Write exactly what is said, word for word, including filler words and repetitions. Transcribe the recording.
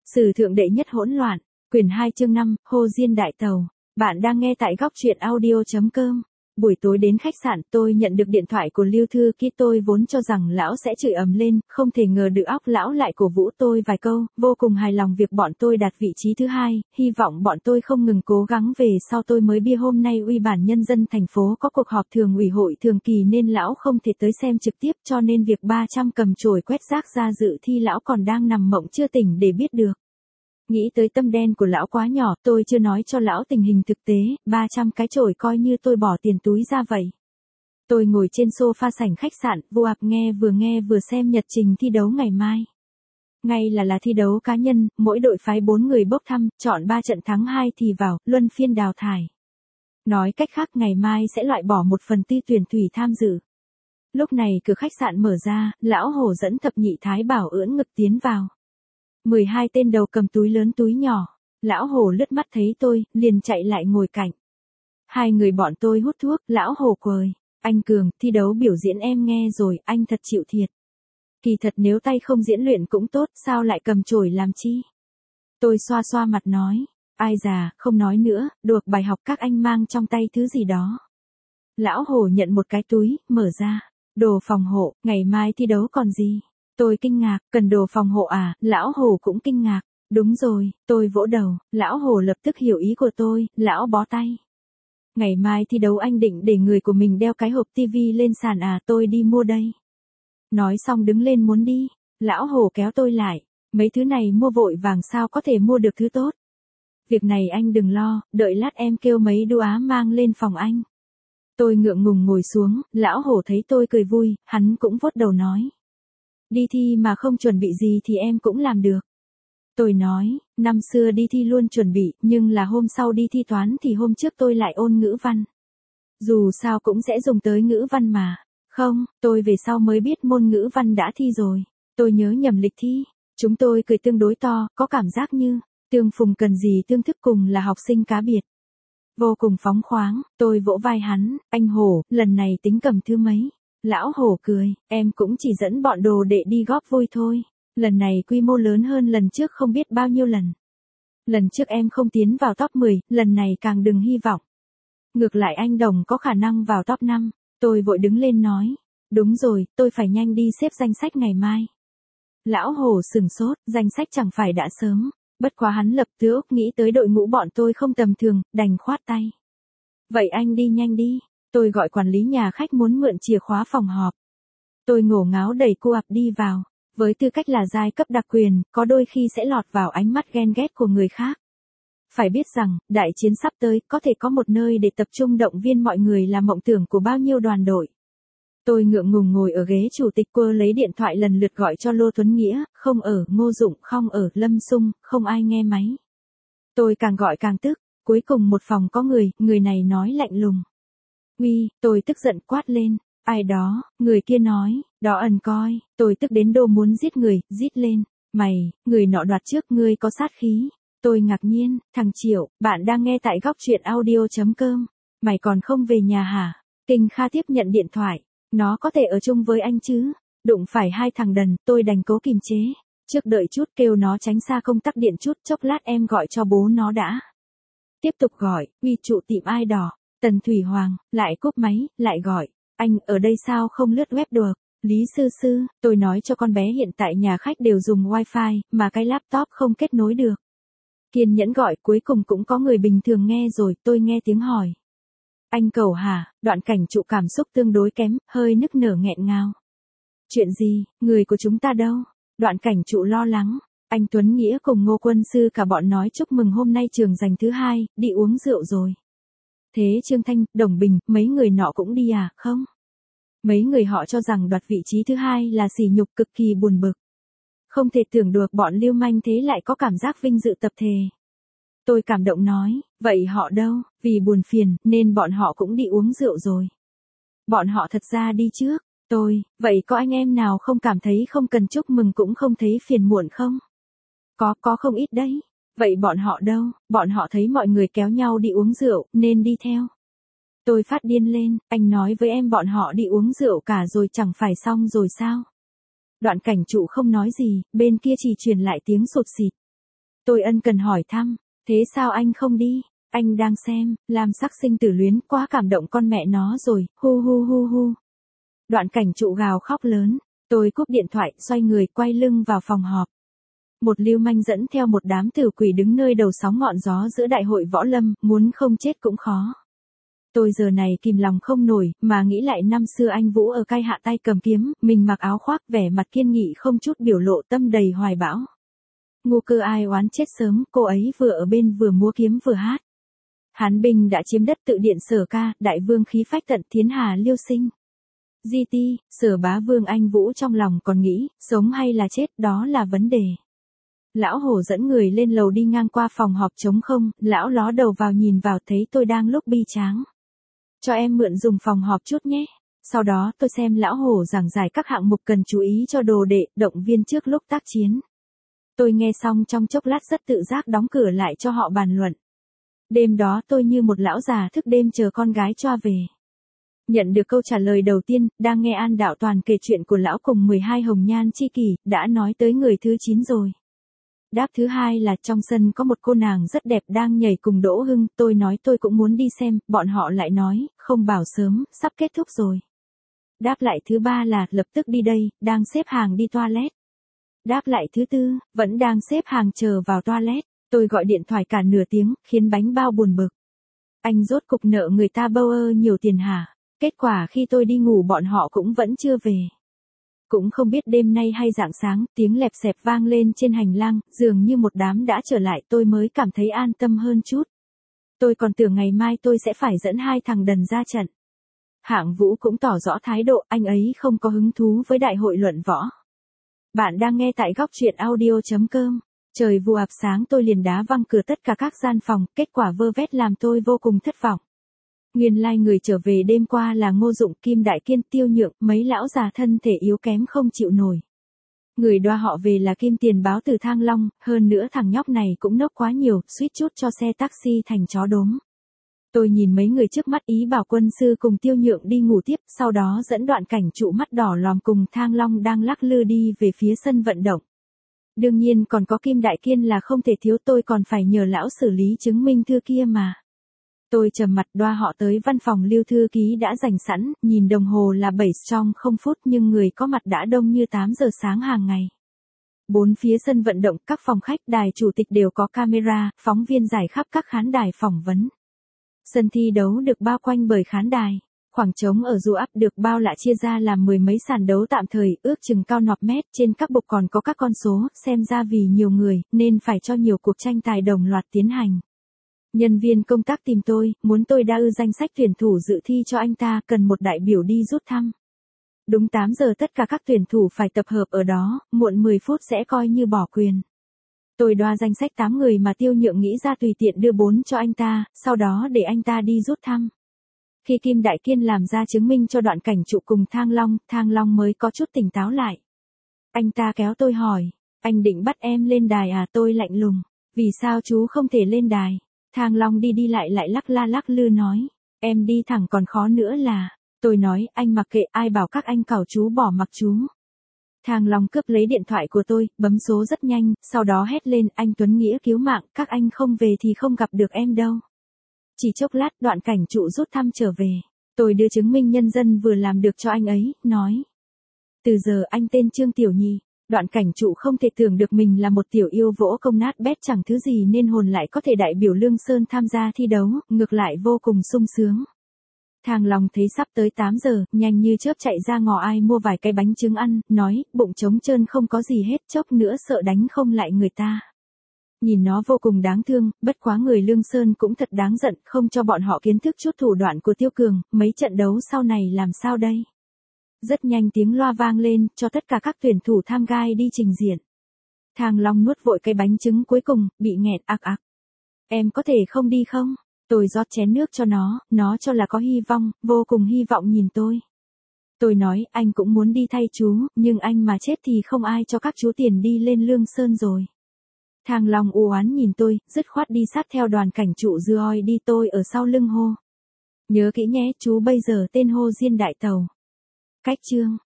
Sử thượng đệ nhất hỗn loạn, quyển hai chương năm, Hồ Diên Đại Tàu. Bạn đang nghe tại góc truyện audio.com. Buổi tối đến khách sạn, tôi nhận được điện thoại của Lưu Thư Ký. Tôi vốn cho rằng lão sẽ chửi ầm lên, không thể ngờ được óc lão lại cổ vũ tôi vài câu, vô cùng hài lòng việc bọn tôi đạt vị trí thứ hai, hy vọng bọn tôi không ngừng cố gắng về sau. Tôi mới biết hôm nay Ủy ban Nhân dân thành phố có cuộc họp thường ủy hội thường kỳ nên lão không thể tới xem trực tiếp, cho nên việc ba trăm cầm chổi quét rác ra dự thi lão còn đang nằm mộng chưa tỉnh để biết được. Nghĩ tới tâm đen của lão quá nhỏ, tôi chưa nói cho lão tình hình thực tế, ba trăm cái chổi coi như tôi bỏ tiền túi ra vậy. Tôi ngồi trên sofa sảnh khách sạn, vô ạc nghe vừa nghe vừa xem nhật trình thi đấu ngày mai. Ngay là là thi đấu cá nhân, mỗi đội phái bốn người bốc thăm, chọn ba trận thắng hai thì vào, luân phiên đào thải. Nói cách khác ngày mai sẽ loại bỏ một phần tư tuyển thủy tham dự. Lúc này cửa khách sạn mở ra, lão Hồ dẫn thập nhị thái bảo ưỡn ngực tiến vào. mười hai tên đầu cầm túi lớn túi nhỏ, lão Hồ lướt mắt thấy tôi, liền chạy lại ngồi cạnh. Hai người bọn tôi hút thuốc, lão Hồ cười, anh Cường, thi đấu biểu diễn em nghe rồi, anh thật chịu thiệt. Kỳ thật nếu tay không diễn luyện cũng tốt, sao lại cầm chổi làm chi? Tôi xoa xoa mặt nói, ai già, không nói nữa, được bài học các anh mang trong tay thứ gì đó. Lão Hồ nhận một cái túi, mở ra, đồ phòng hộ, ngày mai thi đấu còn gì? Tôi kinh ngạc, cần đồ phòng hộ à, lão Hồ cũng kinh ngạc, đúng rồi, tôi vỗ đầu, lão Hồ lập tức hiểu ý của tôi, lão bó tay. Ngày mai thi đấu anh định để người của mình đeo cái hộp tivi lên sàn à, tôi đi mua đây. Nói xong đứng lên muốn đi, lão Hồ kéo tôi lại, mấy thứ này mua vội vàng sao có thể mua được thứ tốt. Việc này anh đừng lo, đợi lát em kêu mấy đu á mang lên phòng anh. Tôi ngượng ngùng ngồi xuống, lão Hồ thấy tôi cười vui, hắn cũng vuốt đầu nói. Đi thi mà không chuẩn bị gì thì em cũng làm được. Tôi nói, năm xưa đi thi luôn chuẩn bị, nhưng là hôm sau đi thi toán thì hôm trước tôi lại ôn ngữ văn. Dù sao cũng sẽ dùng tới ngữ văn mà. Không, tôi về sau mới biết môn ngữ văn đã thi rồi. Tôi nhớ nhầm lịch thi. Chúng tôi cười tương đối to, có cảm giác như, tương phùng cần gì tương thức cùng là học sinh cá biệt. Vô cùng phóng khoáng, tôi vỗ vai hắn, anh Hồ, lần này tính cầm thứ mấy. Lão Hồ cười, em cũng chỉ dẫn bọn đồ đệ đi góp vui thôi. Lần này quy mô lớn hơn lần trước không biết bao nhiêu lần. Lần trước em không tiến vào top mười, lần này càng đừng hy vọng. Ngược lại anh Đồng có khả năng vào top năm. Tôi vội đứng lên nói, đúng rồi, tôi phải nhanh đi xếp danh sách ngày mai. Lão Hồ sừng sốt, danh sách chẳng phải đã sớm. Bất quá hắn lập tức nghĩ tới đội ngũ bọn tôi không tầm thường, đành khoát tay. Vậy anh đi nhanh đi. Tôi gọi quản lý nhà khách muốn mượn chìa khóa phòng họp. Tôi ngổ ngáo đẩy cô ập đi vào. Với tư cách là giai cấp đặc quyền, có đôi khi sẽ lọt vào ánh mắt ghen ghét của người khác. Phải biết rằng, đại chiến sắp tới, có thể có một nơi để tập trung động viên mọi người là mộng tưởng của bao nhiêu đoàn đội. Tôi ngượng ngùng ngồi ở ghế chủ tịch, cô lấy điện thoại lần lượt gọi cho Lô Tuấn Nghĩa, không ở, Ngô Dụng không ở, Lâm Sung, không ai nghe máy. Tôi càng gọi càng tức, cuối cùng một phòng có người, người này nói lạnh lùng. Uy, tôi tức giận quát lên, ai đó, người kia nói, đó ẩn coi, tôi tức đến độ muốn giết người, rít lên, mày, người nọ đoạt trước ngươi có sát khí. Tôi ngạc nhiên, thằng Triệu, bạn đang nghe tại góc truyện audio.com, mày còn không về nhà hả? Kinh Kha tiếp nhận điện thoại, nó có thể ở chung với anh chứ? Đụng phải hai thằng đần, tôi đành cố kìm chế, trước đợi chút kêu nó tránh xa công tắc điện chút, chốc lát em gọi cho bố nó đã. Tiếp tục gọi, uy trụ tiệm ai đỏ. Tần Thủy Hoàng, lại cúp máy, lại gọi, anh ở đây sao không lướt web được? Lý Sư Sư, tôi nói cho con bé hiện tại nhà khách đều dùng wifi, mà cái laptop không kết nối được. Kiên nhẫn gọi, cuối cùng cũng có người bình thường nghe rồi, tôi nghe tiếng hỏi. Anh Cầu hả? Đoạn cảnh trụ cảm xúc tương đối kém, hơi nức nở nghẹn ngào. Chuyện gì, người của chúng ta đâu? Đoạn cảnh trụ lo lắng. Anh Tuấn Nghĩa cùng Ngô Quân Sư cả bọn nói chúc mừng hôm nay trường giành thứ hai, đi uống rượu rồi. Thế Trương Thanh, Đồng Bình, mấy người nọ cũng đi à, không? Mấy người họ cho rằng đoạt vị trí thứ hai là sỉ nhục, cực kỳ buồn bực. Không thể tưởng được bọn lưu manh thế lại có cảm giác vinh dự tập thể. Tôi cảm động nói, vậy họ đâu, vì buồn phiền, nên bọn họ cũng đi uống rượu rồi. Bọn họ thật ra đi trước, tôi, vậy có anh em nào không cảm thấy không cần chúc mừng cũng không thấy phiền muộn không? Có, có không ít đấy. Vậy bọn họ đâu, bọn họ thấy mọi người kéo nhau đi uống rượu, nên đi theo. Tôi phát điên lên, anh nói với em bọn họ đi uống rượu cả rồi chẳng phải xong rồi sao? Đoạn cảnh trụ không nói gì, bên kia chỉ truyền lại tiếng sụt xịt. Tôi ân cần hỏi thăm, thế sao anh không đi? Anh đang xem, làm sắc sinh tử luyến, quá cảm động con mẹ nó rồi, hu hu hu hu. Đoạn cảnh trụ gào khóc lớn, tôi cúp điện thoại, xoay người quay lưng vào phòng họp. Một lưu manh dẫn theo một đám tử quỷ đứng nơi đầu sóng ngọn gió giữa đại hội võ lâm, muốn không chết cũng khó. Tôi giờ này kìm lòng không nổi, mà nghĩ lại năm xưa anh Vũ ở cai hạ tay cầm kiếm, mình mặc áo khoác vẻ mặt kiên nghị không chút biểu lộ, tâm đầy hoài bão. Ngu cơ ai oán chết sớm, cô ấy vừa ở bên vừa múa kiếm vừa hát. Hán binh đã chiếm đất tự điện Sở Ca, đại vương khí phách tận thiên hà liêu sinh. Di ti, Sở Bá Vương anh Vũ trong lòng còn nghĩ, sống hay là chết đó là vấn đề. Lão hổ dẫn người lên lầu đi ngang qua phòng họp trống không, lão ló đầu vào nhìn vào thấy tôi đang lúc bi tráng. Cho em mượn dùng phòng họp chút nhé. Sau đó tôi xem lão hổ giảng giải các hạng mục cần chú ý cho đồ đệ, động viên trước lúc tác chiến. Tôi nghe xong trong chốc lát rất tự giác đóng cửa lại cho họ bàn luận. Đêm đó tôi như một lão già thức đêm chờ con gái choa về. Nhận được câu trả lời đầu tiên, đang nghe An Đạo Toàn kể chuyện của lão cùng mười hai hồng nhan chi kỷ, đã nói tới người thứ chín rồi. Đáp thứ hai là trong sân có một cô nàng rất đẹp đang nhảy cùng Đỗ Hưng, tôi nói tôi cũng muốn đi xem, bọn họ lại nói, không bảo sớm, sắp kết thúc rồi. Đáp lại thứ ba là, lập tức đi đây, đang xếp hàng đi toilet. Đáp lại thứ tư, vẫn đang xếp hàng chờ vào toilet, tôi gọi điện thoại cả nửa tiếng, khiến bánh bao buồn bực. Anh rốt cục nợ người ta bâu ơ nhiều tiền hả? Kết quả khi tôi đi ngủ bọn họ cũng vẫn chưa về. Cũng không biết đêm nay hay rạng sáng, tiếng lẹp xẹp vang lên trên hành lang, dường như một đám đã trở lại, tôi mới cảm thấy an tâm hơn chút. Tôi còn tưởng ngày mai tôi sẽ phải dẫn hai thằng đần ra trận. Hạng Vũ cũng tỏ rõ thái độ, anh ấy không có hứng thú với đại hội luận võ. Bạn đang nghe tại góc truyện audio.com. Trời vừa ập sáng tôi liền đá văng cửa tất cả các gian phòng, kết quả vơ vét làm tôi vô cùng thất vọng. Nguyên lai like người trở về đêm qua là Ngô Dụng, Kim Đại Kiên, Tiêu Nhượng, mấy lão già thân thể yếu kém không chịu nổi. Người đoa họ về là Kim Tiền báo từ Thang Long, hơn nữa thằng nhóc này cũng nốc quá nhiều, suýt chút cho xe taxi thành chó đốm. Tôi nhìn mấy người trước mắt ý bảo Quân Sư cùng Tiêu Nhượng đi ngủ tiếp, sau đó dẫn Đoạn Cảnh trụ mắt đỏ lòm cùng Thang Long đang lắc lư đi về phía sân vận động. Đương nhiên còn có Kim Đại Kiên là không thể thiếu, tôi còn phải nhờ lão xử lý chứng minh thư kia mà. Tôi trầm mặt đoa họ tới văn phòng Lưu thư ký đã dành sẵn, nhìn đồng hồ là bảy trong không phút nhưng người có mặt đã đông như tám giờ sáng hàng ngày. Bốn phía sân vận động, các phòng khách, đài chủ tịch đều có camera, phóng viên rải khắp các khán đài phỏng vấn. Sân thi đấu được bao quanh bởi khán đài. Khoảng trống ở dù ắp được bao lại chia ra làm mười mấy sàn đấu tạm thời, ước chừng cao nọp mét, trên các bục còn có các con số, xem ra vì nhiều người, nên phải cho nhiều cuộc tranh tài đồng loạt tiến hành. Nhân viên công tác tìm tôi, muốn tôi đa ư danh sách tuyển thủ dự thi cho anh ta, cần một đại biểu đi rút thăm. Đúng tám giờ tất cả các tuyển thủ phải tập hợp ở đó, muộn mười phút sẽ coi như bỏ quyền. Tôi đoa danh sách tám người mà Tiêu Nhượng nghĩ ra tùy tiện đưa bốn cho anh ta, sau đó để anh ta đi rút thăm. Khi Kim Đại Kiên làm ra chứng minh cho Đoạn Cảnh trụ cùng Thang Long, Thang Long mới có chút tỉnh táo lại. Anh ta kéo tôi hỏi, anh định bắt em lên đài à? Tôi lạnh lùng, vì sao chú không thể lên đài? Thang Long đi đi lại lại lắc la lắc lư nói, em đi thẳng còn khó nữa là, tôi nói anh mặc kệ, ai bảo các anh cào chú bỏ mặc chú. Thang Long cướp lấy điện thoại của tôi, bấm số rất nhanh, sau đó hét lên, anh Tuấn Nghĩa cứu mạng, các anh không về thì không gặp được em đâu. Chỉ chốc lát Đoạn Cảnh trụ rút thăm trở về, tôi đưa chứng minh nhân dân vừa làm được cho anh ấy, nói. Từ giờ anh tên Trương Tiểu Nhi. Đoạn Cảnh trụ không thể tưởng được mình là một tiểu yêu vỗ công nát bét chẳng thứ gì nên hồn lại có thể đại biểu Lương Sơn tham gia thi đấu, ngược lại vô cùng sung sướng. Thang Long thấy sắp tới tám giờ, nhanh như chớp chạy ra ngõ ai mua vài cái bánh trứng ăn, nói, bụng trống trơn không có gì hết, chốc nữa sợ đánh không lại người ta. Nhìn nó vô cùng đáng thương, bất quá người Lương Sơn cũng thật đáng giận, không cho bọn họ kiến thức chút thủ đoạn của Tiêu Cường, mấy trận đấu sau này làm sao đây? Rất nhanh tiếng loa vang lên, cho tất cả các tuyển thủ tham gai đi trình diện. Thang Long nuốt vội cái bánh trứng cuối cùng, bị nghẹt ạc ạc. Em có thể không đi không? Tôi rót chén nước cho nó, nó cho là có hy vọng, vô cùng hy vọng nhìn tôi. Tôi nói, anh cũng muốn đi thay chú, nhưng anh mà chết thì không ai cho các chú tiền đi lên Lương Sơn rồi. Thang Long u oán nhìn tôi, dứt khoát đi sát theo Đoàn Cảnh trụ dưa oi đi, tôi ở sau lưng hô. Nhớ kỹ nhé, chú bây giờ tên Hồ Diên Đại Tàu. Cách chương.